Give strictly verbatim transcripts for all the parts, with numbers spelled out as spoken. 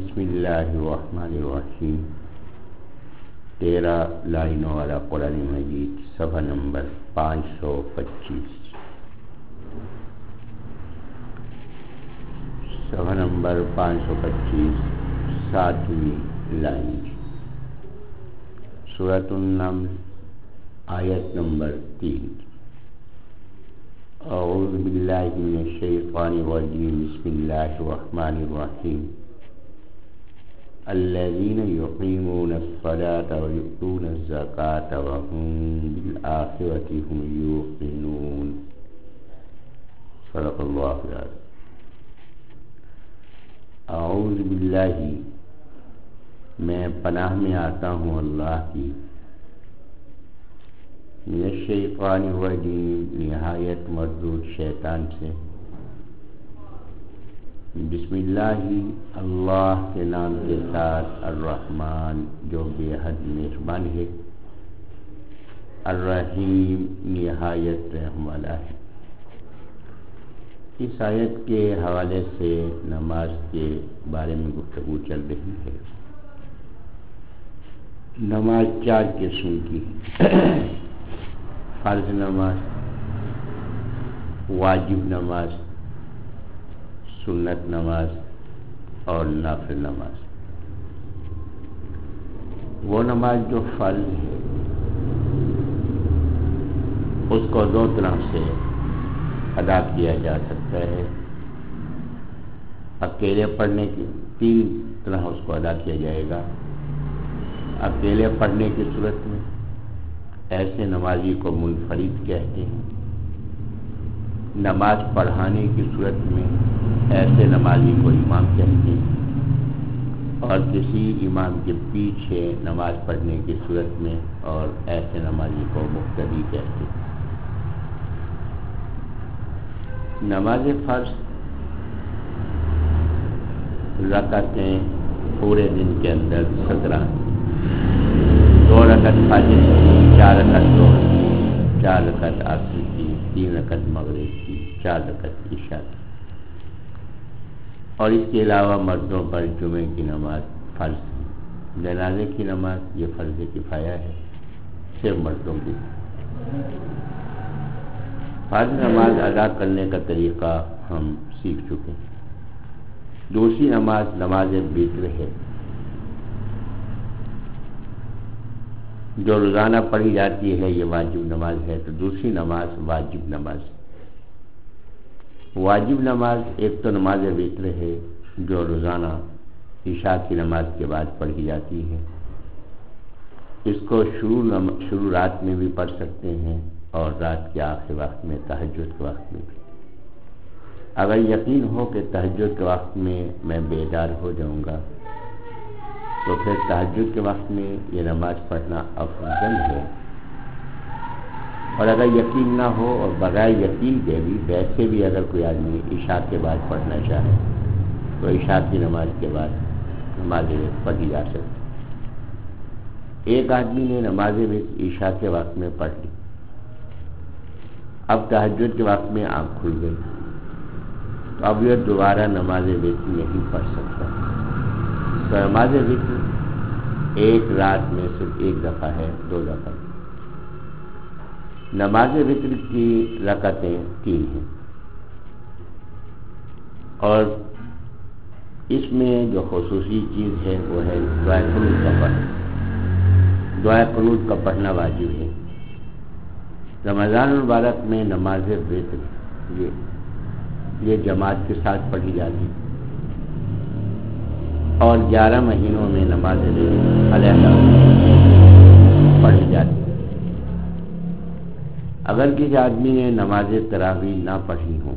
بسم اللہ الرحمن الرحیم تیرہ لائنوں والا قرآن مجید صفحہ نمبر پانچ سو پچیس صفحہ نمبر پانچ سو پچیس ساتویں لائن سورۃ النمل آیت نمبر تین اعوذ باللہ من الشیطان الرجیم بسم اللہ الرحمن الرحیم الذین یقیمون الصلاة ویؤتون الزکاة وهم بالآخرة هم یوقنون صدق اللہ العظیم۔ اعوذ باللہ میں پناہ میں آتا ہوں اللہ کی، من الشیطان الرجیم نہایت مردود شیطان سے، بسم اللہ اللہ کے نام کے ساتھ، الرحمن جو بے حد مہربان ہے، الرحیم نہایت رحم والا ہے۔ اس آیت کے حوالے سے نماز کے بارے میں گفتگو چل رہی ہے۔ نماز چار قسم کی ہے، فرض نماز، واجب نماز، سنت نماز اور نفل نماز۔ وہ نماز جو فرض ہے اس کو دو طرح سے ادا کیا جا سکتا ہے۔ اکیلے پڑھنے کی تین طرح اس کو ادا کیا جائے گا۔ اکیلے پڑھنے کی صورت میں ایسے نمازی کو منفرد کہتے ہیں۔ نماز پڑھانے کی صورت میں ایسے نمازی کو امام کہتے ہیں، اور کسی امام کے پیچھے نماز پڑھنے کی صورت میں اور ایسے نمازی کو مقتدی کہتے ہیں۔ نماز فرض رکعتیں پورے دن کے اندر سترہ، دو رکعت فجر کی، چار رکعت ظہر کی، چار رکعت عصر کی، تین رکعت مغرب کی، چار رکعت عشاء کی، اور اس کے علاوہ مردوں پر جمعے کی نماز فرض ہے۔ جنازے کی نماز یہ فرض کفایہ ہے، صرف مردوں کی۔ فرض نماز ادا کرنے کا طریقہ ہم سیکھ چکے ہیں۔ دوسری نماز نماز وتر ہے، جو روزانہ پڑھی جاتی ہے، یہ واجب نماز ہے۔ تو دوسری نماز واجب نماز ہے۔ واجب نماز ایک تو نماز وتر ہے جو روزانہ عشاء کی نماز کے بعد پڑھی جاتی ہے۔ اس کو شروع نم... شروع رات میں بھی پڑھ سکتے ہیں اور رات کے آخری وقت میں، تہجد کے وقت میں بھی۔ اگر یقین ہو کہ تہجد کے وقت میں میں بیدار ہو جاؤں گا تو پھر تہجد کے وقت میں یہ نماز پڑھنا افضل ہے، اور اگر یقین نہ ہو اور بغیر یقین کے بھی ویسے بھی اگر کوئی آدمی عشاء کے بعد پڑھنا چاہے تو عشاء کی نماز کے بعد نماز پڑھی جا سکتی۔ ایک آدمی نے نماز عشاء کے وقت میں پڑھ لی، اب تہجد کے وقت میں آنکھ کھل گئی، تو اب یہ دوبارہ نماز وتر نہیں پڑھ سکتا۔ تو نماز وتر ایک رات میں صرف ایک دفعہ ہے، دو دفعہ۔ نماز وتر کی رکعتیں تین ہیں، اور اس میں جو خصوصی چیز ہے وہ ہے دعائے قنوت کا پڑھنا۔ دعائے قنوت کا پڑھنا واجب ہے۔ رمضان المبارک میں نماز وتر یہ یہ جماعت کے ساتھ پڑھی جاتی، اور گیارہ مہینوں میں نماز وتر علیحدہ پڑھی جاتی۔ اگر کسی آدمی نے نماز تراویح نہ پڑھی ہو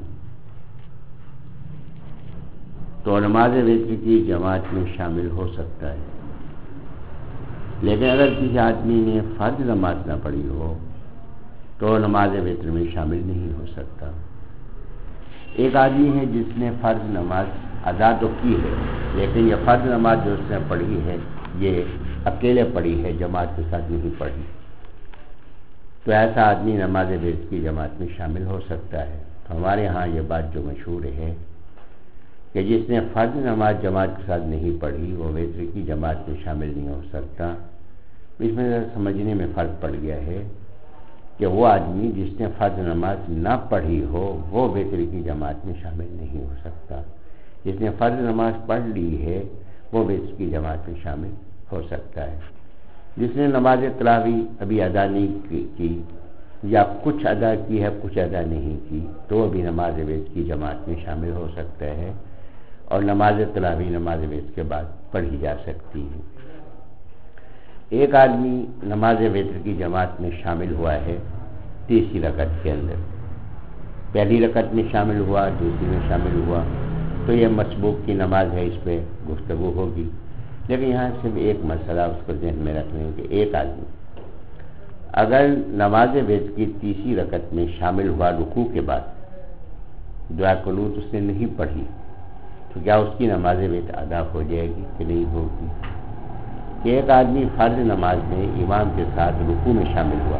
تو نماز وتر کی جماعت میں شامل ہو سکتا ہے، لیکن اگر کسی آدمی نے فرض نماز نہ پڑھی ہو تو نماز وتر میں شامل نہیں ہو سکتا۔ ایک آدمی ہے جس نے فرض نماز ادا تو کی ہے، لیکن یہ فرض نماز جو اس نے پڑھی ہے یہ اکیلے پڑھی ہے، جماعت کے ساتھ نہیں پڑھی، تو ایسا آدمی نماز وتر کی جماعت میں شامل ہو سکتا ہے۔ تو ہمارے ہاں یہ بات جو مشہور ہے کہ جس نے فرض نماز جماعت کے ساتھ نہیں پڑھی وہ وتر کی جماعت میں شامل نہیں ہو سکتا۔ اس میں سمجھنے میں فرق پڑ گیا ہے کہ وہ آدمی جس نے فرض نماز نہ پڑھی ہو وہ وتر کی جماعت میں شامل نہیں ہو سکتا، جس نے فرض نماز پڑھ لی ہے وہ وتر کی جماعت میں شامل ہو سکتا ہے۔ جس نے نماز تراویح ابھی ادا نہیں کی یا کچھ ادا کی ہے کچھ ادا نہیں کی تو وہ بھی نماز وتر کی جماعت میں شامل ہو سکتا ہے، اور نماز تراویح نماز وتر کے بعد پڑھی جا سکتی ہے۔ ایک آدمی نماز وتر کی جماعت میں شامل ہوا ہے تیسری رکعت کے اندر، پہلی رکعت میں شامل ہوا، دوسری میں شامل ہوا، تو یہ مسبوق کی نماز ہے، اس پہ گفتگو ہوگی، لیکن یہاں صرف ایک مسئلہ اس کو ذہن میں رکھنے کہ ایک آدمی اگر نماز وتر کی تیسری رکعت میں شامل ہوا رکوع کے بعد دعا قنوت اس نے نہیں پڑھی تو کیا اس کی نماز وتر ادا ہو جائے گی کہ نہیں ہوگی؟ ایک آدمی فرض نماز میں امام کے ساتھ رکوع میں شامل ہوا،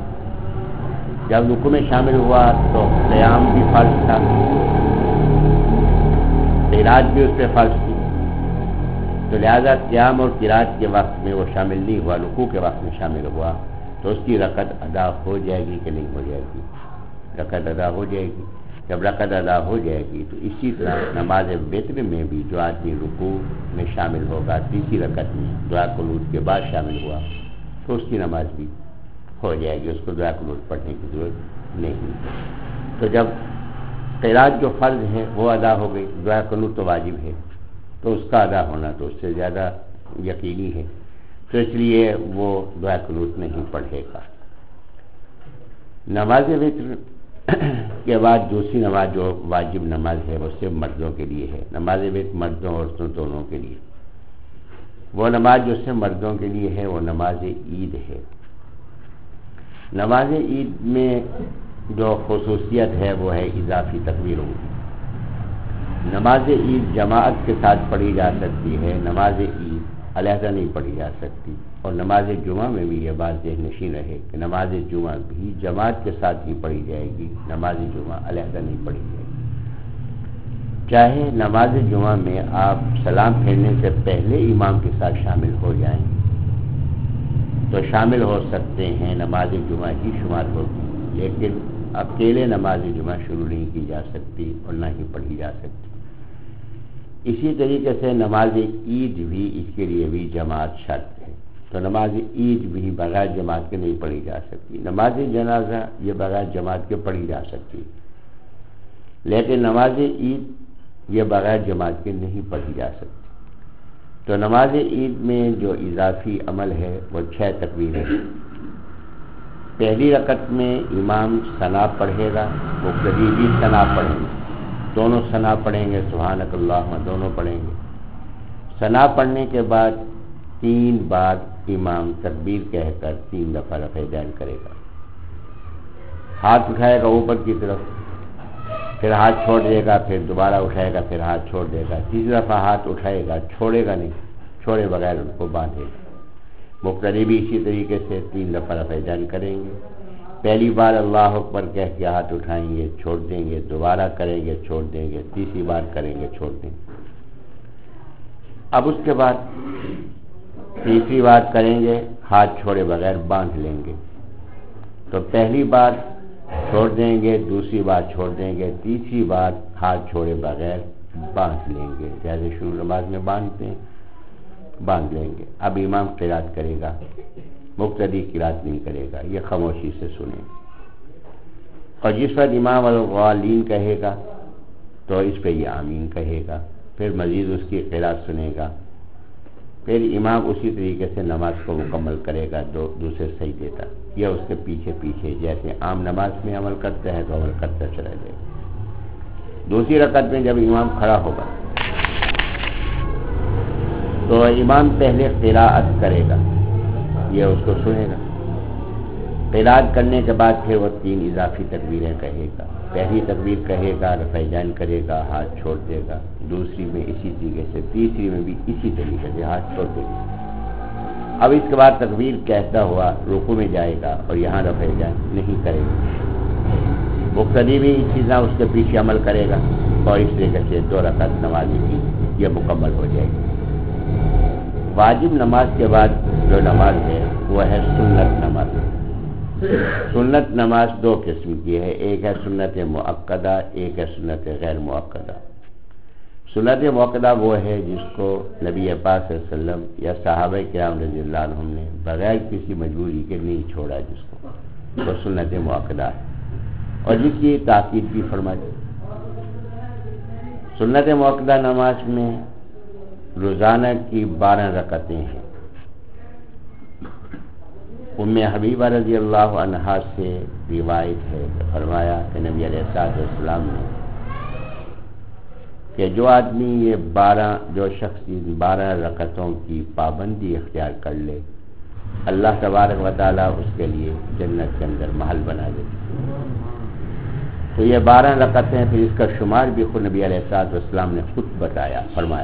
جب رکوع میں شامل ہوا تو قیام بھی فرض تھا، قرات بھی اس پہ فرض تھی، تو لہذا قیام اور قرات کے وقت میں وہ شامل نہیں ہوا، رکوع کے وقت میں شامل ہوا، تو اس کی رکعت ادا ہو جائے گی کہ نہیں ہو جائے گی؟ رکعت ادا ہو جائے گی۔ جب رکعت ادا ہو جائے گی تو اسی طرح نماز وتر میں بھی جو آدمی رکوع میں شامل ہوگا تیسری رکعت میں دعا قنوت کے بعد شامل ہوا تو اس کی نماز بھی ہو جائے گی، اس کو دعا قنوت پڑھنے کی ضرورت نہیں۔ تو جب قرات جو فرض ہے وہ ادا ہو گئی، دعا قنوت تو واجب ہے، تو اس کا ادا ہونا تو اس سے زیادہ یقینی ہے، تو اس لیے وہ دعا قنوت نہیں پڑھے گا۔ نماز وتر کے بعد دوسری نماز جو واجب نماز ہے وہ صرف مردوں کے لیے ہے، نماز وتر مردوں عورتوں دونوں کے لیے۔ وہ نماز جو صرف مردوں کے لیے ہے وہ نماز عید ہے۔ نماز عید میں جو خصوصیت ہے وہ ہے اضافی تکبیر ہوگی۔ نماز عید جماعت کے ساتھ پڑھی جا سکتی ہے، نماز عید علیحدہ نہیں پڑھی جا سکتی، اور نماز جمعہ میں بھی یہ بات ذہن نشین رہے کہ نماز جمعہ بھی جماعت کے ساتھ ہی پڑھی جائے گی، نماز جمعہ علیحدہ نہیں پڑھی جائے گی۔ چاہے نماز جمعہ میں آپ سلام پھیرنے سے پہلے امام کے ساتھ شامل ہو جائیں تو شامل ہو سکتے ہیں، نماز جمعہ ہی شمار ہوگی، لیکن اکیلے نماز جمعہ شروع نہیں کی جا سکتی اور نہ ہی پڑھی جا سکتی۔ اسی طریقے سے نماز عید بھی اس کے لیے بھی جماعت شرط ہے، تو نماز عید بھی بغیر جماعت کے نہیں پڑھی جا سکتی۔ نماز جنازہ یہ بغیر جماعت کے پڑھی جا سکتی، لیکن نماز عید یہ بغیر جماعت کے نہیں پڑھی جا سکتی۔ تو نماز عید میں جو اضافی عمل ہے وہ چھ تکبیریں ہیں۔ پہلی رکعت میں امام ثنا پڑھے گا، مقتدی بھی ثنا پڑھیں گے، دونوں ثنا پڑھیں گے، سبحانک اللہم دونوں پڑھیں گے۔ ثنا پڑھنے کے بعد تین بار امام تکبیر کہہ کر تین دفعہ رفع دین کرے گا، ہاتھ اٹھائے گا اوپر کی طرف، پھر ہاتھ چھوڑ دے گا، پھر دوبارہ اٹھائے گا، پھر ہاتھ چھوڑ دے گا، تیسری دفعہ ہاتھ اٹھائے گا، چھوڑے گا نہیں، چھوڑے بغیر ان کو باندھے گا۔ مقتدی بھی اسی طریقے سے تین دفعہ رفع دین کریں گے، پہلی بار اللہ اکبر کہہ کے ہاتھ اٹھائیں گے، چھوڑ دیں گے، دوبارہ کریں گے، چھوڑ دیں گے، تیسری بار کریں گے، چھوڑ دیں گے۔ اب اس کے بعد تیسری بار کریں گے، ہاتھ چھوڑے بغیر باندھ لیں گے، تو پہلی بار چھوڑ دیں گے، دوسری بار چھوڑ دیں گے، تیسری بار ہاتھ چھوڑے بغیر باندھ لیں گے، جیسے شروع نماز میں باندھتے ہیں باندھ لیں گے۔ اب امام قرات کرے گا، مقتدی قرات نہیں کرے گا، یہ خاموشی سے سنیں، اور جس وقت امام الغالین کہے گا تو اس پہ یہ آمین کہے گا، پھر مزید اس کی قرات سنے گا، پھر امام اسی طریقے سے نماز کو مکمل کرے گا، دو دوسرے سجدے تک، یہ اس کے پیچھے پیچھے جیسے عام نماز میں عمل کرتا ہے تو عمل کرتا چلا جائے گا۔ دوسری رکعت میں جب امام کھڑا ہوگا تو امام پہلے قراءت کرے گا، یہ اس کو سنے گا، قراءت کرنے کے بعد پھر وہ تین اضافی تکبیریں کہے گا، پہلی تکبیر کہے گا، رفع دین کرے گا، ہاتھ چھوڑ دے گا، دوسری میں اسی طریقے سے، تیسری میں بھی اسی طریقے سے ہاتھ چھوڑ دے گا۔ اب اس کے بعد تکبیر کہتا ہوا رکوع میں جائے گا اور یہاں رفع دین نہیں کرے گا، مقتدی بھی اسی طرح اس کے پیچھے عمل کرے گا، اور اس طریقے سے دو رکعت نماز کی یہ مکمل ہو جائے گی۔ واجب نماز کے بعد جو نماز ہے وہ ہے سنت نماز۔ سنت نماز دو قسم کی ہے، ایک ہے سنت مؤکدہ، ایک ہے سنت غیر مؤکدہ۔ سنت مؤکدہ وہ ہے جس کو نبی پاک صلی اللہ علیہ وسلم یا صحابہ کرام رضی اللہ عنہم نے بغیر کسی مجبوری کے نہیں چھوڑا، جس کو وہ سنت مؤکدہ ہے اور جس کی تاکید بھی فرمائی۔ سنت مؤکدہ نماز میں روزانہ کی بارہ رکعتیں ہیں۔ ام حبیبہ رضی اللہ عنہا سے روایت ہے کہ فرمایا کہ نبی علیہ الصلوۃ والسلام نے کہ جو آدمی یہ بارہ جو شخص بارہ رکعتوں کی پابندی اختیار کر لے، اللہ تبارک و تعالیٰ اس کے لیے جنت کے اندر محل بنا دے۔ تو یہ بارہ رکعتیں، پھر اس کا شمار بھی خود نبی علیہ الصلوۃ والسلام نے خود بتایا، فرمایا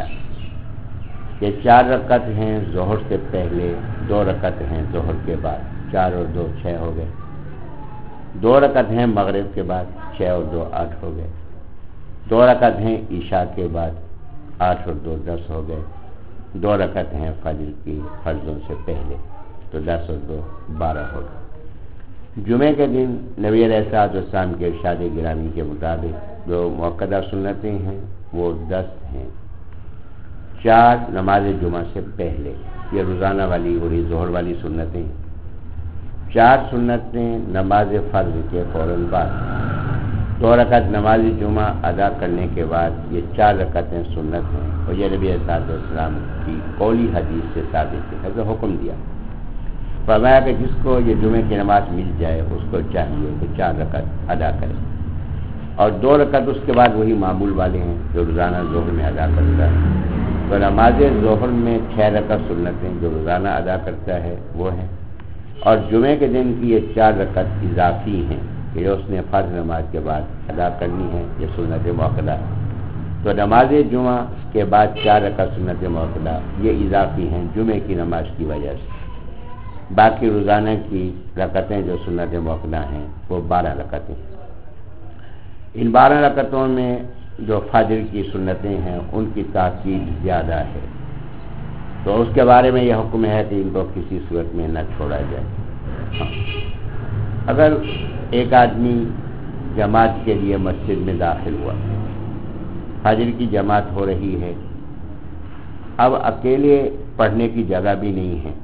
کہ چار رکعت ہیں ظہر سے پہلے، دو رکعت ہیں ظہر کے بعد، چار اور دو چھ ہو گئے، دو رکعت ہیں مغرب کے بعد، چھ اور دو آٹھ ہو گئے، دو رکعت ہیں عشاء کے بعد، آٹھ اور دو دس ہو گئے، دو رکعت ہیں فجر کی فرضوں سے پہلے، تو دس اور دو بارہ ہو گئے۔ جمعے کے دن نبی علیہ الصلوۃ والسلام کے ارشاد گرامی کے مطابق جو مؤکدہ سنتیں ہیں وہ دس ہیں۔ چار نماز جمعہ سے پہلے، یہ روزانہ والی اور ظہر والی سنتیں، چار سنتیں نماز فرض کے فوراً بعد، دو رکعت نماز جمعہ ادا کرنے کے بعد، یہ چار رکعتیں سنت ہیں اور یہ نبی صلی اللہ علیہ وسلم کی قولی حدیث سے ثابت ہے کہ حکم دیا، فرمایا کہ جس کو یہ جمعے کی نماز مل جائے اس کو چاہیے کہ چار رکعت ادا کرے، اور دو رکعت اس کے بعد وہی معمول والے ہیں جو روزانہ ظہر میں ادا کرتا ہے۔ تو نماز ظہر میں چھ رکعت سنتیں جو روزانہ ادا کرتا ہے وہ ہیں، اور جمعے کے دن کی یہ چار رکعت اضافی ہیں کہ اس نے فرض نماز کے بعد ادا کرنی ہے، یہ سنت مؤکدہ ہے۔ تو نماز جمعہ کے بعد چار رکعت سنت مؤکدہ یہ اضافی ہیں جمعے کی نماز کی وجہ سے۔ باقی روزانہ کی رکعتیں جو سنت مؤکدہ ہیں وہ بارہ رکعتیں۔ ان بارہ رکعتوں میں جو فجر کی سنتیں ہیں ان کی تاکید زیادہ ہے، تو اس کے بارے میں یہ حکم ہے کہ ان کو کسی صورت میں نہ چھوڑا جائے۔ ہاں، اگر ایک آدمی جماعت کے لیے مسجد میں داخل ہوا، فجر کی جماعت ہو رہی ہے، اب اکیلے پڑھنے کی جگہ بھی نہیں ہے،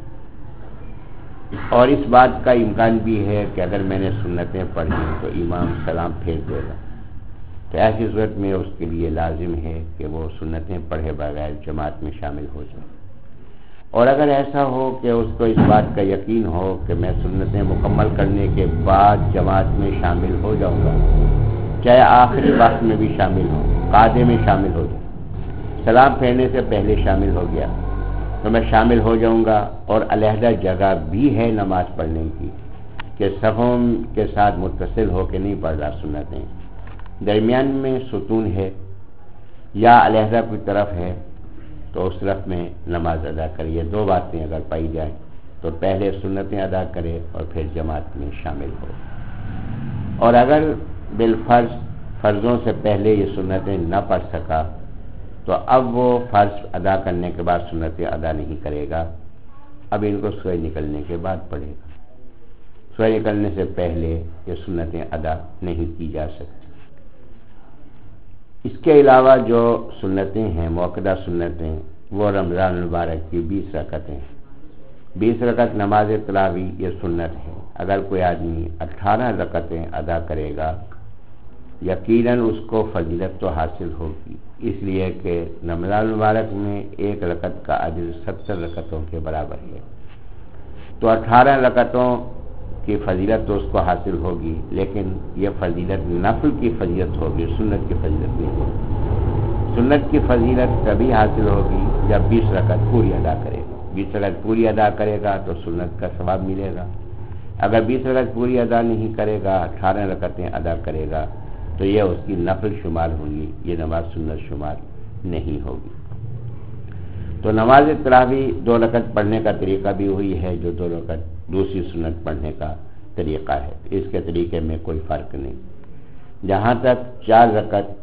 اور اس بات کا امکان بھی ہے کہ اگر میں نے سنتیں پڑھی تو امام سلام پھیر دے گا، تو ایسی صورت میں اس کے لیے لازم ہے کہ وہ سنتیں پڑھے بغیر جماعت میں شامل ہو جائے۔ اور اگر ایسا ہو کہ اس کو اس بات کا یقین ہو کہ میں سنتیں مکمل کرنے کے بعد جماعت میں شامل ہو جاؤں گا، چاہے آخری وقت میں بھی شامل ہو، قاعدے میں شامل ہو جائے، سلام پھیرنے سے پہلے شامل ہو گیا تو میں شامل ہو جاؤں گا، اور علیحدہ جگہ بھی ہے نماز پڑھنے کی کہ صفوں کے ساتھ متصل ہو کے نہیں پڑھ رہا سنتیں، درمیان میں ستون ہے یا علیحدہ کوئی طرف ہے تو اس طرف میں نماز ادا کرے۔ یہ دو باتیں اگر پائی جائیں تو پہلے سنتیں ادا کرے اور پھر جماعت میں شامل ہو، اور اگر بالفرض فرضوں سے پہلے یہ سنتیں نہ پڑھ سکا تو اب وہ فرض ادا کرنے کے بعد سنتیں ادا نہیں کرے گا، اب ان کو سورج نکلنے کے بعد پڑھے گا، سورج نکلنے سے پہلے یہ سنتیں ادا نہیں کی جا سکتی۔ اس کے علاوہ جو سنتیں ہیں مؤکدہ سنتیں وہ رمضان المبارک کی بیس رکعتیں ہیں۔ بیس رکعت نماز تراویح یہ سنت ہے، اگر کوئی آدمی اٹھارہ رکعتیں ادا کرے گا یقیناً اس کو فضیلت تو حاصل ہوگی، اس لیے کہ رمضان المبارک میں ایک رکعت کا اجر ستر رکعتوں کے برابر ہے، تو اٹھارہ رکعتوں کی فضیلت تو اس کو حاصل ہوگی، لیکن یہ فضیلت نفل کی فضیلت ہوگی، سنت کی فضیلت نہیں ہوگی۔ سنت کی فضیلت تبھی حاصل ہوگی جب بیس رکعت پوری ادا کرے گا، بیس رکعت پوری ادا کرے گا تو سنت کا ثواب ملے گا، اگر بیس رکعت پوری ادا نہیں کرے گا، اٹھارہ رکعتیں ادا کرے گا تو یہ اس کی نفل شمار ہوں گی، یہ نماز سنت شمار نہیں ہوگی۔ تو نماز تراویح دو رکعت پڑھنے کا طریقہ بھی وہی ہے جو دو رکعت دوسری سنت پڑھنے کا طریقہ ہے، اس کے طریقے میں کوئی فرق نہیں۔ جہاں تک چار رکعت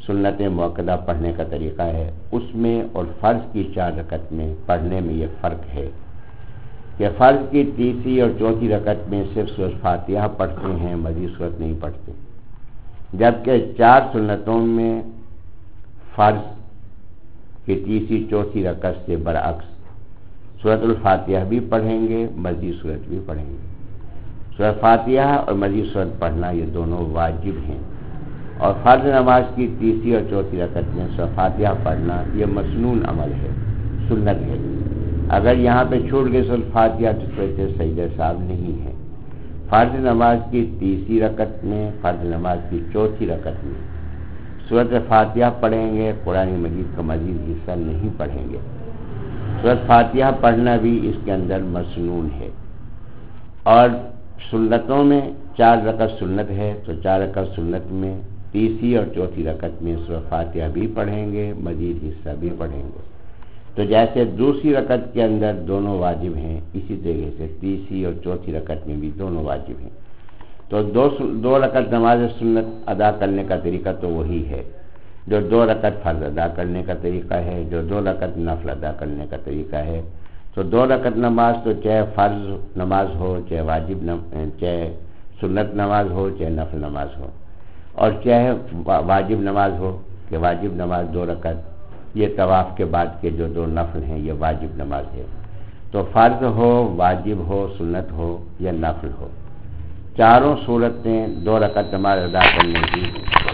سنت موقدہ پڑھنے کا طریقہ ہے، اس میں اور فرض کی چار رکعت میں پڑھنے میں یہ فرق ہے کہ فرض کی تیسری اور چوتھی رکعت میں صرف سورۃ فاتحہ پڑھتے ہیں، مزید سورت نہیں پڑھتے، جبکہ چار سنتوں میں فرض کی تیسری چوتھی رکعت سے برعکس سورۃ الفاتحہ بھی پڑھیں گے، مزید سورت بھی پڑھیں گے۔ سورۃ فاتحہ اور مزید سورت پڑھنا یہ دونوں واجب ہیں، اور فرض نماز کی تیسری اور چوتھی رکعت میں سورۃ فاتحہ پڑھنا یہ مسنون عمل ہے، سنت ہے۔ اگر یہاں پہ چھوٹ گئی سورۃ فاتحہ تو سورت سجدہ صاحب نہیں ہے۔ فرض نماز کی تیسری رکعت میں، فرض نماز کی چوتھی رکعت میں سورۃ فاتحہ پڑھیں گے، قرآن مجید کا مزید حصہ نہیں پڑھیں گے۔ سورۃ فاتحہ پڑھنا بھی اس کے اندر مسنون ہے، اور سنتوں میں چار رکعت سنت ہے تو چار رکعت سنت میں تیسری اور چوتھی رکعت میں سورۃ فاتحہ بھی پڑھیں گے، مزید حصہ بھی پڑھیں گے۔ تو جیسے دوسری رکعت کے اندر دونوں واجب ہیں، اسی طریقے سے تیسری اور چوتھی رکعت میں بھی دونوں واجب ہیں۔ تو دو دو رکعت نماز سنت ادا کرنے کا طریقہ تو وہی ہے جو دو رکعت فرض ادا کرنے کا طریقہ ہے، جو دو رکعت نفل ادا کرنے کا طریقہ ہے۔ تو دو رکعت نماز تو چاہے فرض نماز ہو، چاہے واجب چاہے سنت نماز ہو، چاہے نفل نماز ہو، اور چاہے واجب نماز ہو کہ واجب نماز دو رکعت، یہ طواف کے بعد کے جو دو نفل ہیں یہ واجب نماز ہے۔ تو فرض ہو، واجب ہو، سنت ہو یا نفل ہو، چاروں صورتیں دو رکعت نماز ادا کرنے کی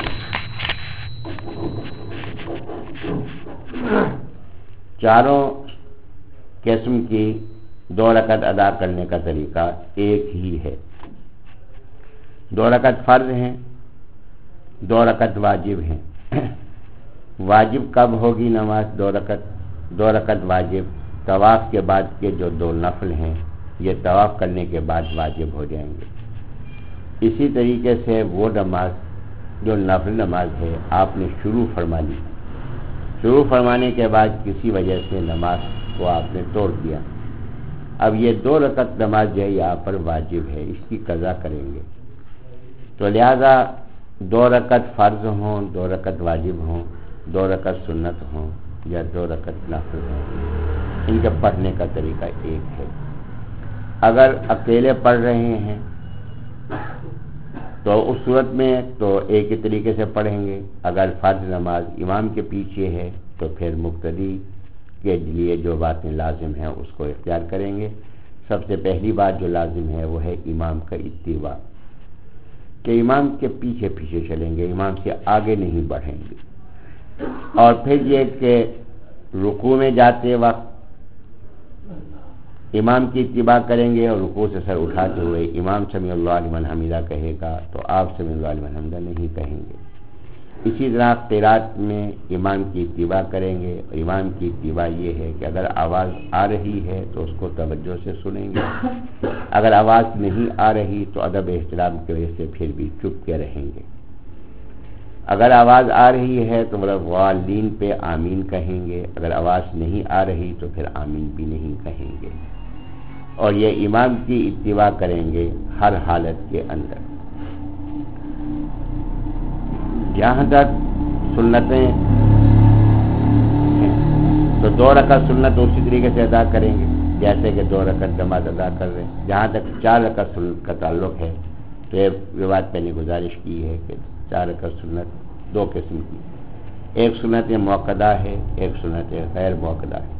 چاروں قسم کی دو رکعت ادا کرنے کا طریقہ ایک ہی ہے۔ دو رکعت فرض ہیں، دو رکعت واجب ہیں۔ واجب کب ہوگی نماز؟ دو رکعت دو رکعت واجب طواف کے بعد کے جو دو نفل ہیں یہ طواف کرنے کے بعد واجب ہو جائیں گے۔ اسی طریقے سے وہ نماز جو نفل نماز ہے آپ نے شروع فرما لی، شروع فرمانے کے بعد کسی وجہ سے نماز کو آپ نے توڑ دیا، اب یہ دو رکعت نماز جو ہے یہاں پر واجب ہے، اس کی قضا کریں گے۔ تو لہذا دو رکعت فرض ہوں، دو رکعت واجب ہوں، دو رکعت سنت ہوں یا دو رکعت نفل ہوں، ان کے پڑھنے کا طریقہ ایک ہے۔ اگر اکیلے پڑھ رہے ہیں تو اس صورت میں تو ایک ہی طریقے سے پڑھیں گے۔ اگر فرض نماز امام کے پیچھے ہے تو پھر مقتدی کے لیے جو باتیں لازم ہیں اس کو اختیار کریں گے۔ سب سے پہلی بات جو لازم ہے وہ ہے امام کا اتباع، کہ امام کے پیچھے پیچھے چلیں گے، امام سے آگے نہیں بڑھیں گے۔ اور پھر یہ کہ رکوع میں جاتے وقت امام کی اتباع کریں گے، اور رکوع سے سر اٹھاتے ہوئے امام سمیع اللہ لمن حمیدہ کہے گا تو آپ سمیع اللہ لمن حمیدہ نہیں کہیں گے۔ اسی طرح قرات میں امام کی اتباع کریں گے، اور امام کی اتباع یہ ہے کہ اگر آواز آ رہی ہے تو اس کو توجہ سے سنیں گے، اگر آواز نہیں آ رہی تو ادب احترام کی وجہ سے پھر بھی چپ کے رہیں گے۔ اگر آواز آ رہی ہے تو والدین پہ آمین کہیں گے، اگر آواز نہیں آ رہی تو پھر آمین بھی نہیں کہیں گے، اور یہ امام کی اتباع کریں گے ہر حالت کے اندر۔ جہاں تک سنتیں تو دو رکعت سنت اسی طریقے سے ادا کریں گے جیسے کہ دو رکعت نماز ادا کر رہے ہیں۔ جہاں تک چار رکعت سنت کا تعلق ہے تو یہ روایت پہ نے گزارش کی ہے کہ چار رکعت سنت دو قسم کی، ایک سنت موقدہ ہے، ایک سنت غیر موقدہ ہے۔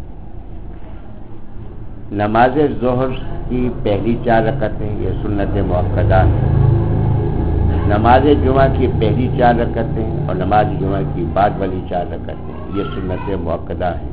نماز ظہر کی پہلی چار رکعتیں یہ سنت موقدہ ہے، نماز جمعہ کی پہلی چار رکعتیں اور نماز جمعہ کی بعد والی چار رکعتیں یہ سنت موقدہ ہیں۔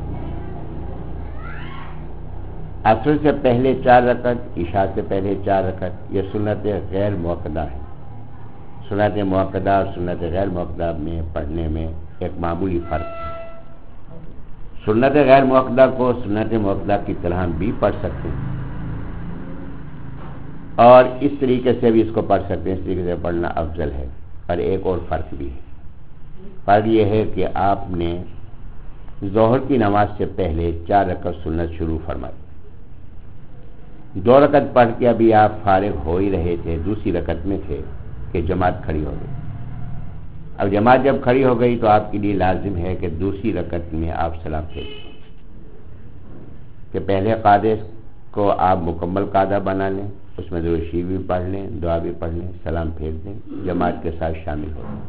عصر سے پہلے چار رکعت، عشاء سے پہلے چار رکعت یہ سنت غیر موقدہ ہے۔ سنت موقدہ اور سنت غیر موقدہ میں پڑھنے میں ایک معمولی فرق ہے۔ سنت غیر موقدہ کو سنت موقدہ کی طرح بھی پڑھ سکتے ہیں، اور اس طریقے سے بھی اس کو پڑھ سکتے ہیں، اس طریقے سے پڑھنا افضل ہے۔ پر ایک اور فرق بھی ہے، فرق یہ ہے کہ آپ نے ظہر کی نماز سے پہلے چار رکعت سنت شروع فرمائی، دو رکعت پڑھ کے ابھی آپ فارغ ہو ہی رہے تھے، دوسری رکعت میں تھے کہ جماعت کھڑی ہو گئی۔ اب جماعت جب کھڑی ہو گئی تو آپ کے لیے لازم ہے کہ دوسری رکعت میں آپ سلام پھیر دیں، کہ پہلے قاعدے کو آپ مکمل قاعدہ بنا لیں، اس میں درود شریف بھی پڑھ لیں، دعا بھی پڑھ لیں، سلام پھیر دیں، جماعت کے ساتھ شامل ہو جائیں۔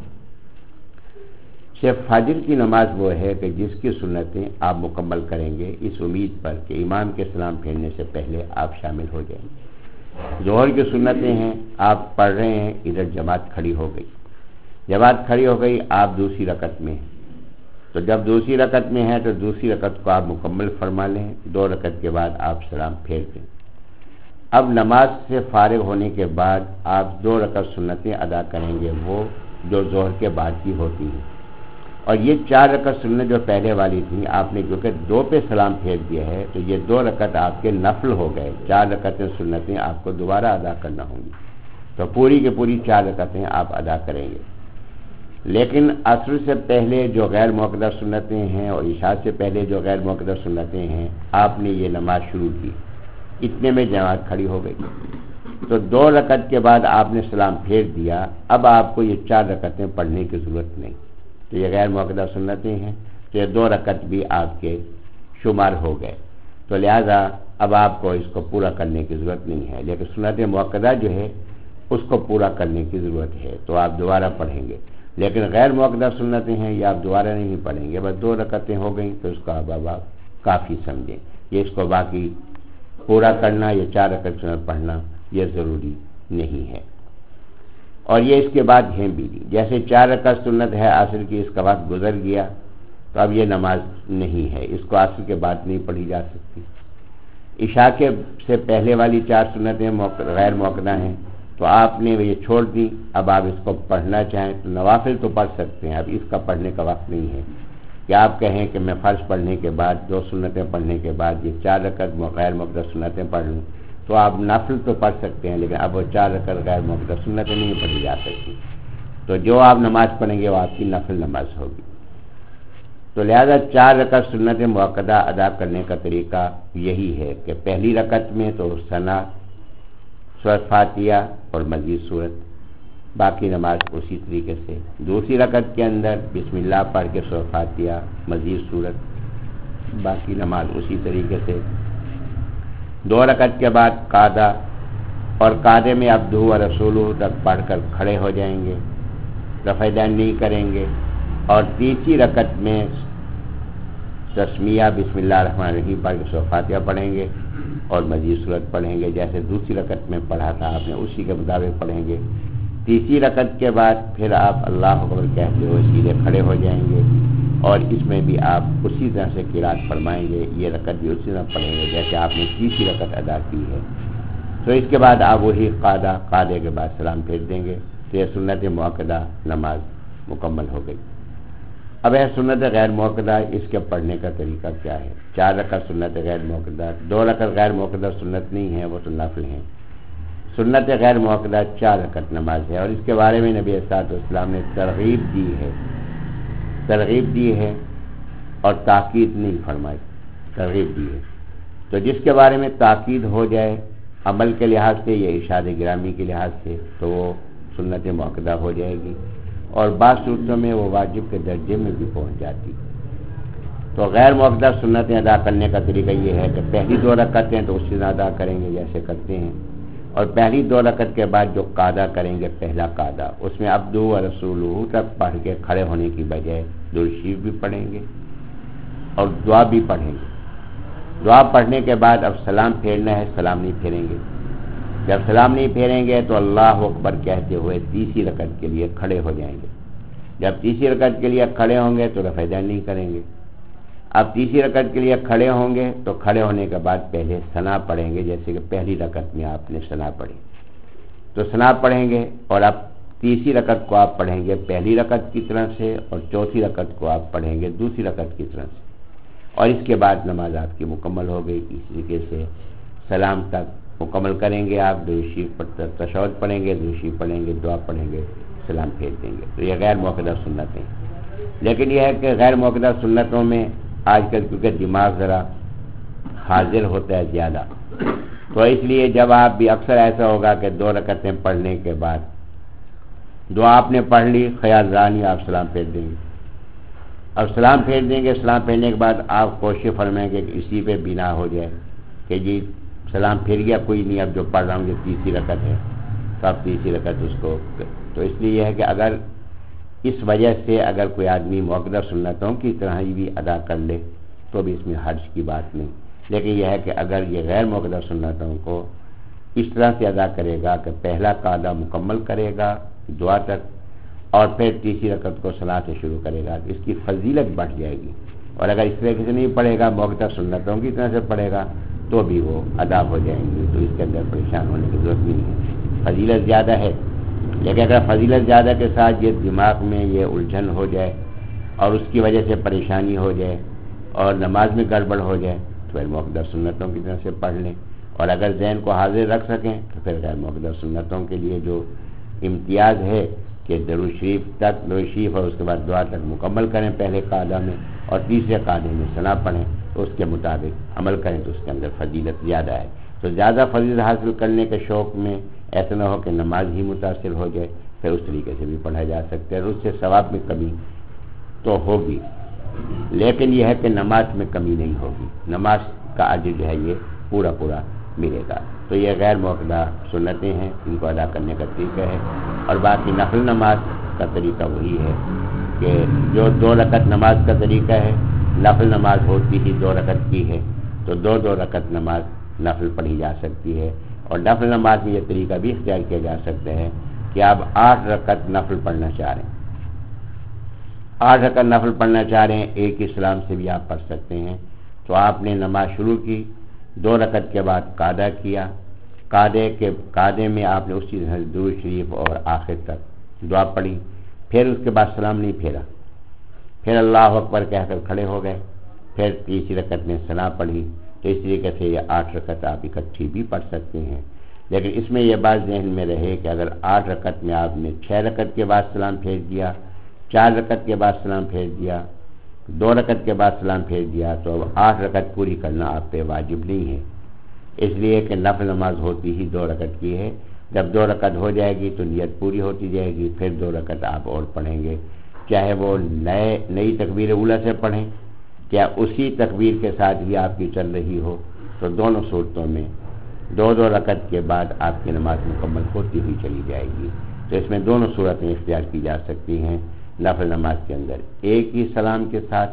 صرف فجر کی نماز وہ ہے کہ جس کی سنتیں آپ مکمل کریں گے اس امید پر کہ امام کے سلام پھیرنے سے پہلے آپ شامل ہو جائیں گے۔ ظہر کی سنتیں ہیں، آپ پڑھ رہے ہیں، ادھر جماعت کھڑی ہو گئی، جماعت کھڑی ہو گئی، آپ دوسری رکعت میں ہیں، تو جب دوسری رکعت میں ہیں تو دوسری رکعت کو آپ مکمل فرما لیں، دو رکعت کے بعد آپ سلام پھیر دیں۔ اب نماز سے فارغ ہونے کے بعد آپ دو رکعت سنتیں ادا کریں گے، وہ جو ظہر کے بعد کی ہوتی ہیں، اور یہ چار رکعت سنت جو پہلے والی تھیں آپ نے کیونکہ دو پہ سلام پھیر دیا ہے تو یہ دو رکعت آپ کے نفل ہو گئے، چار رکعتیں سنتیں آپ کو دوبارہ ادا کرنا ہوں گی، تو پوری کی پوری چار رکعتیں آپ ادا کریں گے۔ لیکن عصر سے پہلے جو غیر موقدہ سنتیں ہیں اور عشاء سے پہلے جو غیر موقدہ سنتیں ہیں آپ نے یہ نماز شروع کی، اتنے میں جماعت کھڑی ہو گئی، تو دو رکعت کے بعد آپ نے سلام پھیر دیا، اب آپ کو یہ چار رکعتیں پڑھنے کی ضرورت نہیں، تو یہ غیر موقدہ سنتیں ہیں، تو یہ دو رکعت بھی آپ کے شمار ہو گئے، تو لہذا اب آپ کو اس کو پورا کرنے کی ضرورت نہیں ہے، لیکن سنت موقدہ جو ہے اس کو پورا کرنے کی ضرورت ہے، تو آپ دوبارہ پڑھیں گے۔ لیکن غیر موقدہ سنتیں ہیں یہ آپ دوبارہ نہیں پڑھیں گے، بس دو رکعتیں ہو گئیں تو اس کا اب آپ کافی سمجھیں، یہ اس کو باقی پورا کرنا یا چار رکعت سنت پڑھنا یہ ضروری نہیں ہے۔ اور یہ اس کے بعد ہیں بھی نہیں، جیسے چار رکعت سنت ہے عصر کی، اس کا وقت گزر گیا تو اب یہ نماز نہیں ہے، اس کو عصر کے بعد نہیں پڑھی جا سکتی۔ عشاء کے سے پہلے والی چار سنتیں غیر موقدہ ہیں تو آپ نے یہ چھوڑ دی، اب آپ اس کو پڑھنا چاہیں تو نوافل تو پڑھ سکتے ہیں، اب اس کا پڑھنے کا وقت نہیں ہے کہ آپ کہیں کہ میں فرض پڑھنے کے بعد دو سنتیں پڑھنے کے بعد یہ چار رکعت غیر موقدہ سنتیں پڑھ لوں، تو آپ نفل تو پڑھ سکتے ہیں لیکن اب وہ چار رکعت غیر موقدہ سنتیں نہیں پڑھی جا سکتی، تو جو آپ نماز پڑھیں گے وہ آپ کی نفل نماز ہوگی۔ تو لہذا چار رکعت سنت موقدہ ادا کرنے کا طریقہ یہی ہے کہ پہلی رکعت میں تو ثنا، سورۃ فاتحہ اور مزید سورت، باقی نماز اسی طریقے سے، دوسری رکعت کے اندر بسم اللہ پڑھ کے سورۃ فاتحہ مزید سورت، باقی نماز اسی طریقے سے، دو رکعت کے بعد قاعدہ، اور قاعدے میں عبدہ و رسولہ تک پڑھ کر کھڑے ہو جائیں گے، رفع دین نہیں کریں گے، اور تیسری رکعت میں تسمیہ بسم اللہ الرحمن الرحیم پڑھ کے سورۃ فاتحہ پڑھیں گے اور مزید صورت پڑھیں گے، جیسے دوسری رکعت میں پڑھا تھا آپ نے اسی کے مطابق پڑھیں گے۔ تیسری رکعت کے بعد پھر آپ اللہ اکبر کہتے ہوئے سیدھے کھڑے ہو جائیں گے، اور اس میں بھی آپ اسی طرح سے قرات فرمائیں گے، یہ رکعت بھی اسی طرح پڑھیں گے جیسے آپ نے تیسری رکعت ادا کی ہے۔ تو اس کے بعد آپ وہی قاعدہ، قاعدے کے بعد سلام پھیر دیں گے، تو یہ سنت موقدہ نماز مکمل ہو گئی۔ اب ہے سنت غیر موقدہ، اس کے پڑھنے کا طریقہ کیا ہے؟ چار رکعت سنت غیر موقدہ، دو رکعت غیر موقدہ سنت نہیں ہے، وہ تو نفل ہیں۔ سنت غیر موقدہ چار رکعت نماز ہے، اور اس کے بارے میں نبی صلی اللہ علیہ وسلم نے ترغیب دی ہے ترغیب دی ہے اور تاکید نہیں فرمائی، ترغیب دی ہے۔ تو جس کے بارے میں تاکید ہو جائے عمل کے لحاظ سے یا ارشاد گرامی کے لحاظ سے تو وہ سنت موقدہ ہو جائے گی، اور بعض صورتوں میں وہ واجب کے درجے میں بھی پہنچ جاتی۔ تو غیر موقدہ سنتیں ادا کرنے کا طریقہ یہ ہے کہ پہلی دو رکعتیں تو اسی طرح ادا کریں گے جیسے کرتے ہیں، اور پہلی دو رکعت کے بعد جو قاعدہ کریں گے پہلا قاعدہ، اس میں عبدہ و رسولہ تک پڑھ کے کھڑے ہونے کی بجائے درود شریف بھی پڑھیں گے اور دعا بھی پڑھیں گے۔ دعا پڑھنے کے بعد اب سلام پھیرنا ہے، سلام نہیں پھیریں گے۔ جب سلام نہیں پھیریں گے تو اللہ اکبر کہتے ہوئے تیسری رکعت کے لیے کھڑے ہو جائیں گے۔ جب تیسری رکعت کے لیے کھڑے ہوں گے تو رفع دین نہیں کریں گے۔ اب تیسری رکعت کے لیے کھڑے ہوں گے تو کھڑے ہونے کے بعد پہلے ثنا پڑھیں گے، جیسے کہ پہلی رکعت میں آپ نے ثنا پڑھی، تو ثنا پڑھیں گے، اور اب تیسری رکعت کو آپ پڑھیں گے پہلی رکعت کی طرح سے، اور چوتھی رکعت کو آپ پڑھیں گے دوسری رکعت کی طرح سے، اور اس کے بعد نماز آپ کی مکمل ہو گئی۔ اس طریقے سے سلام تک مکمل کریں گے، آپ درود شریف پر تشہد پڑھیں گے، درود شریف پڑھیں گے، دعا پڑھیں گے، سلام پھیر دیں گے۔ تو یہ غیر موقدہ سنتیں، لیکن یہ ہے کہ غیر موقدہ سنتوں میں آج کل کیونکہ دماغ ذرا حاضر ہوتا ہے زیادہ، تو اس لیے جب آپ بھی اکثر ایسا ہوگا کہ دو رکعتیں پڑھنے کے بعد دعا آپ نے پڑھ لی، خیال رہا نہیں، آپ سلام پھیر دیں گے. اب سلام پھیر دیں گے، سلام پھیرنے کے بعد آپ کوشش فرمائیں گے کہ اسی پہ بنا ہو جائے کہ جی سلام پھیر گیا کوئی نہیں، اب جو پڑھ رہا ہوں یہ تیسری رکعت ہے تو اب تیسری رکعت اس کو. تو اس لیے یہ ہے کہ اگر اس وجہ سے اگر کوئی آدمی مؤکدہ سنتوں کی طرح ہی بھی ادا کر لے تو بھی اس میں حرج کی بات نہیں. لیکن یہ ہے کہ اگر یہ غیر مؤکدہ سنتوں کو اس طرح سے ادا کرے گا کہ پہلا قاعدہ مکمل کرے گا دعا تک اور پھر تیسری رکعت کو صلاۃ سے شروع کرے گا تو اس کی فضیلت بڑھ جائے گی. اور اگر اس طریقے سے نہیں پڑھے گا، مؤکدہ سنتوں کی طرح سے پڑھے گا تو بھی وہ ادا ہو جائیں گی. تو اس کے اندر پریشان ہونے کی ضرورت نہیں ہے. فضیلت زیادہ ہے، لیکن اگر فضیلت زیادہ کے ساتھ یہ دماغ میں یہ الجھن ہو جائے اور اس کی وجہ سے پریشانی ہو جائے اور نماز میں گڑبڑ ہو جائے تو پھر مؤکدہ سنتوں کی طرح سے پڑھ لیں. اور اگر ذہن کو حاضر رکھ سکیں تو پھر غیر مؤکدہ سنتوں کے لیے جو امتیاز ہے کہ درود شریف تک درود شریف اور اس کے بعد دعا تک مکمل کریں پہلے قاعدہ میں اور تیسرے قاعدے میں ثنا پڑھیں تو اس کے مطابق عمل کریں تو اس کے اندر فضیلت زیادہ ہے. تو زیادہ فضیلت حاصل کرنے کے شوق میں ایسا نہ ہو کہ نماز ہی متاثر ہو جائے، پھر اس طریقے سے بھی پڑھا جا سکتا ہے اور اس سے ثواب میں کمی تو ہوگی، لیکن یہ ہے کہ نماز میں کمی نہیں ہوگی، نماز کا اجر جو ہے یہ پورا پورا ملے گا. تو یہ غیر مؤکدہ سنتیں ہیں، ان کو ادا کرنے کا طریقہ ہے. اور باقی نفل نماز کا طریقہ وہی ہے کہ جو دو رکعت نماز کا طریقہ ہے، نفل نماز ہوتی ہی دو رکعت کی ہے تو دو دو رکعت نماز نفل پڑھی جا سکتی ہے. اور نفل نماز میں یہ طریقہ بھی اختیار کیا جا سکتا ہے کہ آپ آٹھ رکعت نفل پڑھنا چاہ رہے ہیں، آٹھ رکعت نفل پڑھنا چاہ رہے ہیں، ایک ہی سلام سے بھی آپ پڑھ سکتے ہیں. تو آپ نے نماز شروع کی، دو رکعت کے بعد قاعدہ کیا، قاعدے کے قاعدے میں آپ نے اسی طرح درود شریف اور آخر تک دعا پڑھی، پھر اس کے بعد سلام نہیں پھیرا، پھر اللہ اکبر کہہ کر کھڑے ہو گئے، پھر تیسری رکعت میں ثنا پڑھی. تو اس طریقے سے یہ آٹھ رکعت آپ اکٹھی بھی پڑھ سکتے ہیں. لیکن اس میں یہ بات ذہن میں رہے کہ اگر آٹھ رکعت میں آپ نے چھ رکعت کے بعد سلام پھیر دیا، چار رکعت کے بعد سلام پھیر دیا، دو رکعت کے بعد سلام پھیر دیا تو اب آٹھ رکعت پوری کرنا آپ پہ واجب نہیں ہے. اس لیے کہ نفل نماز ہوتی ہی دو رکعت کی ہے. جب دو رکعت ہو جائے گی تو نیت پوری ہوتی جائے گی، پھر دو رکعت آپ اور پڑھیں گے، چاہے وہ نئے نئی تکبیر اولیٰ سے پڑھیں کیا اسی تکبیر کے ساتھ ہی آپ کی چل رہی ہو. تو دونوں صورتوں میں دو دو رکعت کے بعد آپ کی نماز مکمل ہوتی ہوئی چلی جائے گی. تو اس میں دونوں صورتیں اختیار کی جا سکتی ہیں. نفل نماز کے اندر ایک ہی سلام کے ساتھ،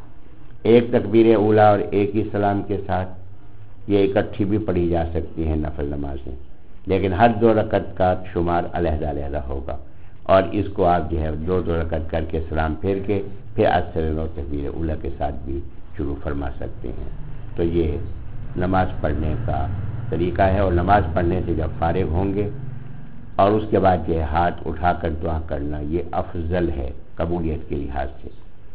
ایک تکبیر اولیٰ اور ایک ہی سلام کے ساتھ یہ اکٹھی بھی پڑھی جا سکتی ہیں نفل نمازیں، لیکن ہر دو رکعت کا شمار علیحدہ علیحدہ ہوگا. اور اس کو آپ جو ہے دو دو رکعت کر کے سلام پھیر کے پھر اکثر اور تکبیر اولیٰ کے ساتھ بھی شروع فرما سکتے ہیں. تو یہ نماز پڑھنے کا طریقہ ہے. اور نماز پڑھنے سے جب فارغ ہوں گے اور اس کے بعد یہ ہاتھ اٹھا کر دعا کرنا یہ افضل ہے قبولیت کے لحاظ سے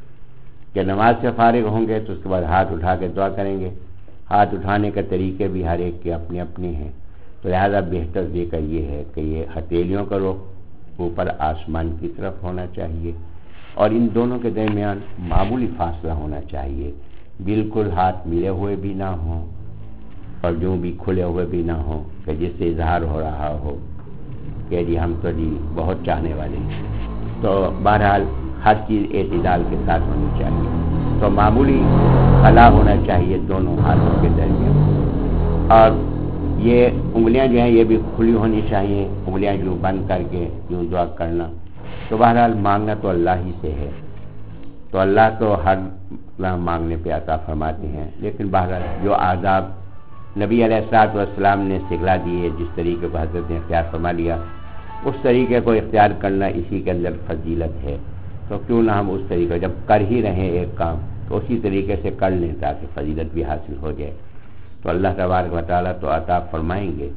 کہ نماز سے فارغ ہوں گے تو اس کے بعد ہاتھ اٹھا کے دعا کریں گے. ہاتھ اٹھانے کے طریقے بھی ہر ایک کے اپنے اپنے ہیں، تو لہذا بہتر طریقہ یہ ہے کہ یہ ہتھیلیوں کا رخ اوپر آسمان کی طرف ہونا چاہیے اور ان دونوں کے درمیان معمولی فاصلہ ہونا چاہیے، بالکل ہاتھ ملے ہوئے بھی نہ ہوں اور یوں بھی کھلے ہوئے بھی نہ ہوں کہ جس سے اظہار ہو رہا ہو کہ جی ہم تو جی بہت چاہنے والے ہیں. تو بہرحال ہر چیز اعتدال کے ساتھ ہونی چاہیے. تو معمولی خلا ہونا چاہیے دونوں ہاتھوں کے درمیان، اور یہ انگلیاں جو ہیں یہ بھی کھلی ہونی چاہیے، انگلیاں یوں بند کر کے یوں دعا کرنا. تو بہرحال مانگنا تو اللہ ہی سے ہے، تو اللہ تو ہر مانگنے پہ عطا فرماتے ہیں، لیکن بہرحال جو آداب نبی علیہ الصلوۃ والسلام نے سکھلا دیے، جس طریقے کو حضرت نے اختیار فرما لیا اس طریقے کو اختیار کرنا اسی کے اندر فضیلت ہے. تو کیوں نہ ہم اس طریقے جب کر ہی رہیں ایک کام تو اسی طریقے سے کر لیں تاکہ فضیلت بھی حاصل ہو جائے. تو اللہ تبارک و تعالیٰ تو عطا فرمائیں گے،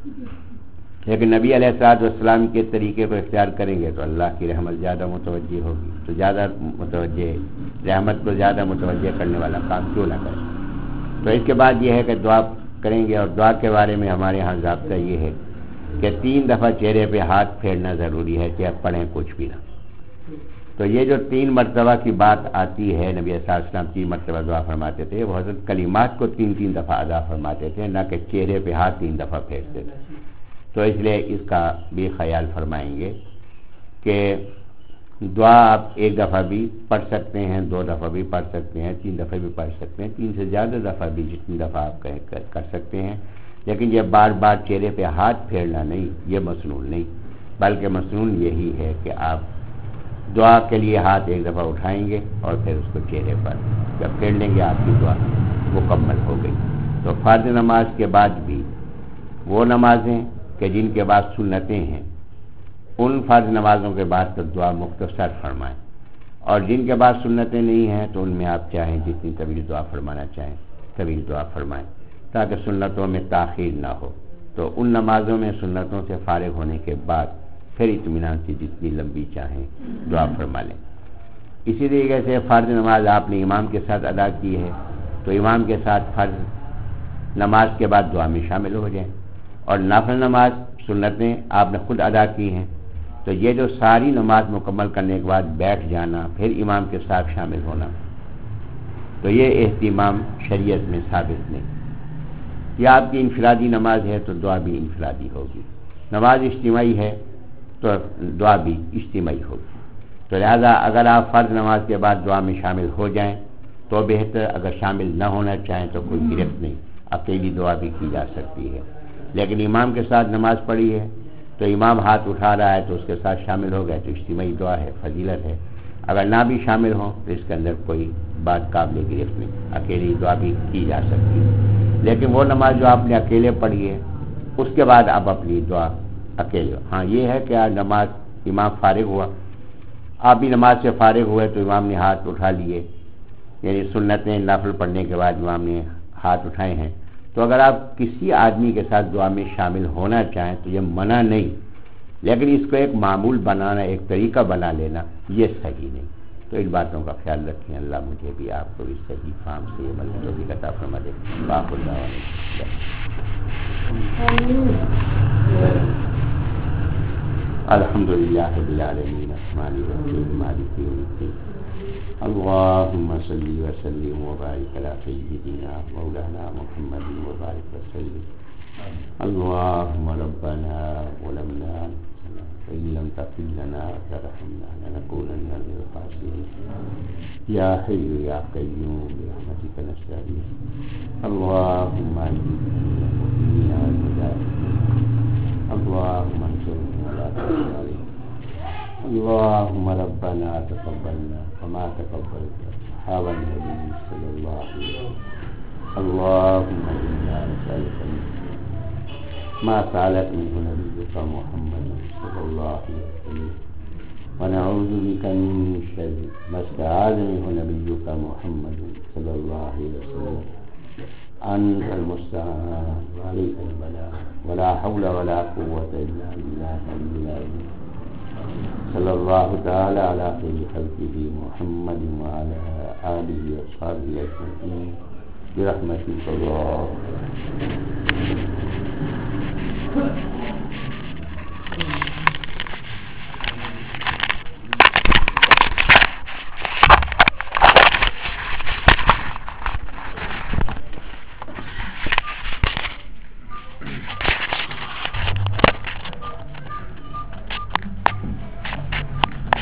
لیکن نبی علیہ الصلوۃ والسلام کے طریقے کو اختیار کریں گے تو اللہ کی رحمت زیادہ متوجہ ہوگی. تو زیادہ متوجہ رحمت کو زیادہ متوجہ کرنے والا کام کیوں نہ کرے. تو اس کے بعد یہ ہے کہ دعا کریں گے، اور دعا کے بارے میں ہمارے ہاں ضابطہ یہ ہے کہ تین دفعہ چہرے پہ ہاتھ پھیرنا ضروری ہے کہ آپ پڑھیں کچھ بھی نہ. تو یہ جو تین مرتبہ کی بات آتی ہے، نبی صلی اللہ علیہ وسلم تین مرتبہ دعا فرماتے تھے، وہ حضرت کلمات کو تین تین دفعہ ادا فرماتے تھے، نہ کہ چہرے پہ ہاتھ تین دفعہ پھیرتے تھے. تو اس لیے اس کا بھی خیال فرمائیں گے کہ دعا آپ ایک دفعہ بھی پڑھ سکتے ہیں، دو دفعہ بھی پڑھ سکتے ہیں، تین دفعہ بھی پڑھ سکتے ہیں، تین سے زیادہ دفعہ بھی جتنی دفعہ آپ کر سکتے ہیں، لیکن یہ بار بار چہرے پہ ہاتھ پھیرنا نہیں، یہ مسنون نہیں، بلکہ مسنون یہی ہے کہ آپ دعا کے لیے ہاتھ ایک دفعہ اٹھائیں گے اور پھر اس کو چہرے پر جب پھیر لیں گے آپ کی دعا مکمل ہو گئی۔ تو فرض نماز کے بعد بھی وہ نمازیں کہ جن کے بعد سنتیں ہیں، ان فرض نمازوں کے بعد تو دعا مختصر فرمائیں، اور جن کے بعد سنتیں نہیں ہیں تو ان میں آپ چاہیں جتنی طویل دعا فرمانا چاہیں طویل دعا فرمائیں، تاکہ سنتوں میں تاخیر نہ ہو۔ تو ان نمازوں میں سنتوں سے فارغ ہونے کے بعد پھر اطمینان سے جتنی لمبی چاہیں دعا فرما لیں۔ اسی طریقے سے فرض نماز آپ نے امام کے ساتھ ادا کی ہے تو امام کے ساتھ فرض نماز کے بعد دعا میں شامل ہو جائیں، اور نافل نماز سنتیں آپ نے خود ادا کی ہیں تو یہ جو ساری نماز مکمل کرنے کے بعد بیٹھ جانا پھر امام کے ساتھ شامل ہونا، تو یہ اہتمام شریعت میں ثابت نہیں۔ یہ آپ کی انفرادی نماز ہے تو دعا بھی انفرادی ہوگی، نماز اجتماعی ہے تو دعا بھی اجتماعی ہوگی۔ تو لہذا اگر آپ فرض نماز کے بعد دعا میں شامل ہو جائیں تو بہتر، اگر شامل نہ ہونا چاہیں تو کوئی گرفت نہیں، اکیلی دعا بھی کی جا سکتی ہے۔ لیکن امام کے ساتھ نماز پڑھی ہے تو امام ہاتھ اٹھا رہا ہے تو اس کے ساتھ شامل ہو گئے تو اجتماعی دعا ہے، فضیلت ہے۔ اگر نہ بھی شامل ہوں تو اس کے اندر کوئی بات قابل گرفت نہیں، اکیلی دعا بھی کی جا سکتی ہے۔ لیکن وہ نماز جو آپ نے اکیلے پڑھی ہے اس کے بعد آپ اپنی دعا اکیلے، ہاں یہ ہے کہ آج نماز امام فارغ ہوا، آپ بھی نماز سے فارغ ہوئے تو امام نے ہاتھ اٹھا لیے، یعنی سنتیں نافل پڑھنے کے بعد امام نے ہاتھ اٹھائے ہیں، تو اگر آپ کسی آدمی کے ساتھ دعا میں شامل ہونا چاہیں تو یہ منع نہیں، لیکن اس کو ایک معمول بنانا، ایک طریقہ بنا لینا یہ صحیح نہیں۔ تو ان باتوں کا خیال رکھیں، اللہ مجھے بھی آپ کو بھی صحیح فہم سے عمل کی توفیق عطا فرما دے۔ باقی اللہ الحمد للہ رب العالمین الرحمن الرحیم مالک یوم الدین اللهم صل وسلم وبارك على سيدنا مولانا محمد وبارك وسلم اللهم ربنا ظلمنا أنفسنا وإن لم تغفر لنا وترحمنا لنكونن من الخاسرين يا حي يا قيوم برحمتك نستغيث اللهم أجبنا وإنا المجاهدين اللهم انصرنا ولا تنصر علينا اللهم ربنا تقبلنا وما تقبلت أصحاب النبي صلى الله عليه وسلم اللهم إنا نسألك ما سألك منه نبيك محمد صلى الله عليه وسلم ونعوذ بك من شر ما استعاذ منه نبيك محمد صلى الله عليه وسلم أنت المستعان وعليك البلاغ ولا حول ولا قوة إلا بالله العلي العظيم صلى الله تعالى على خير خلقه محمد وعلى آله وصحبه أجمعين برحمتك الله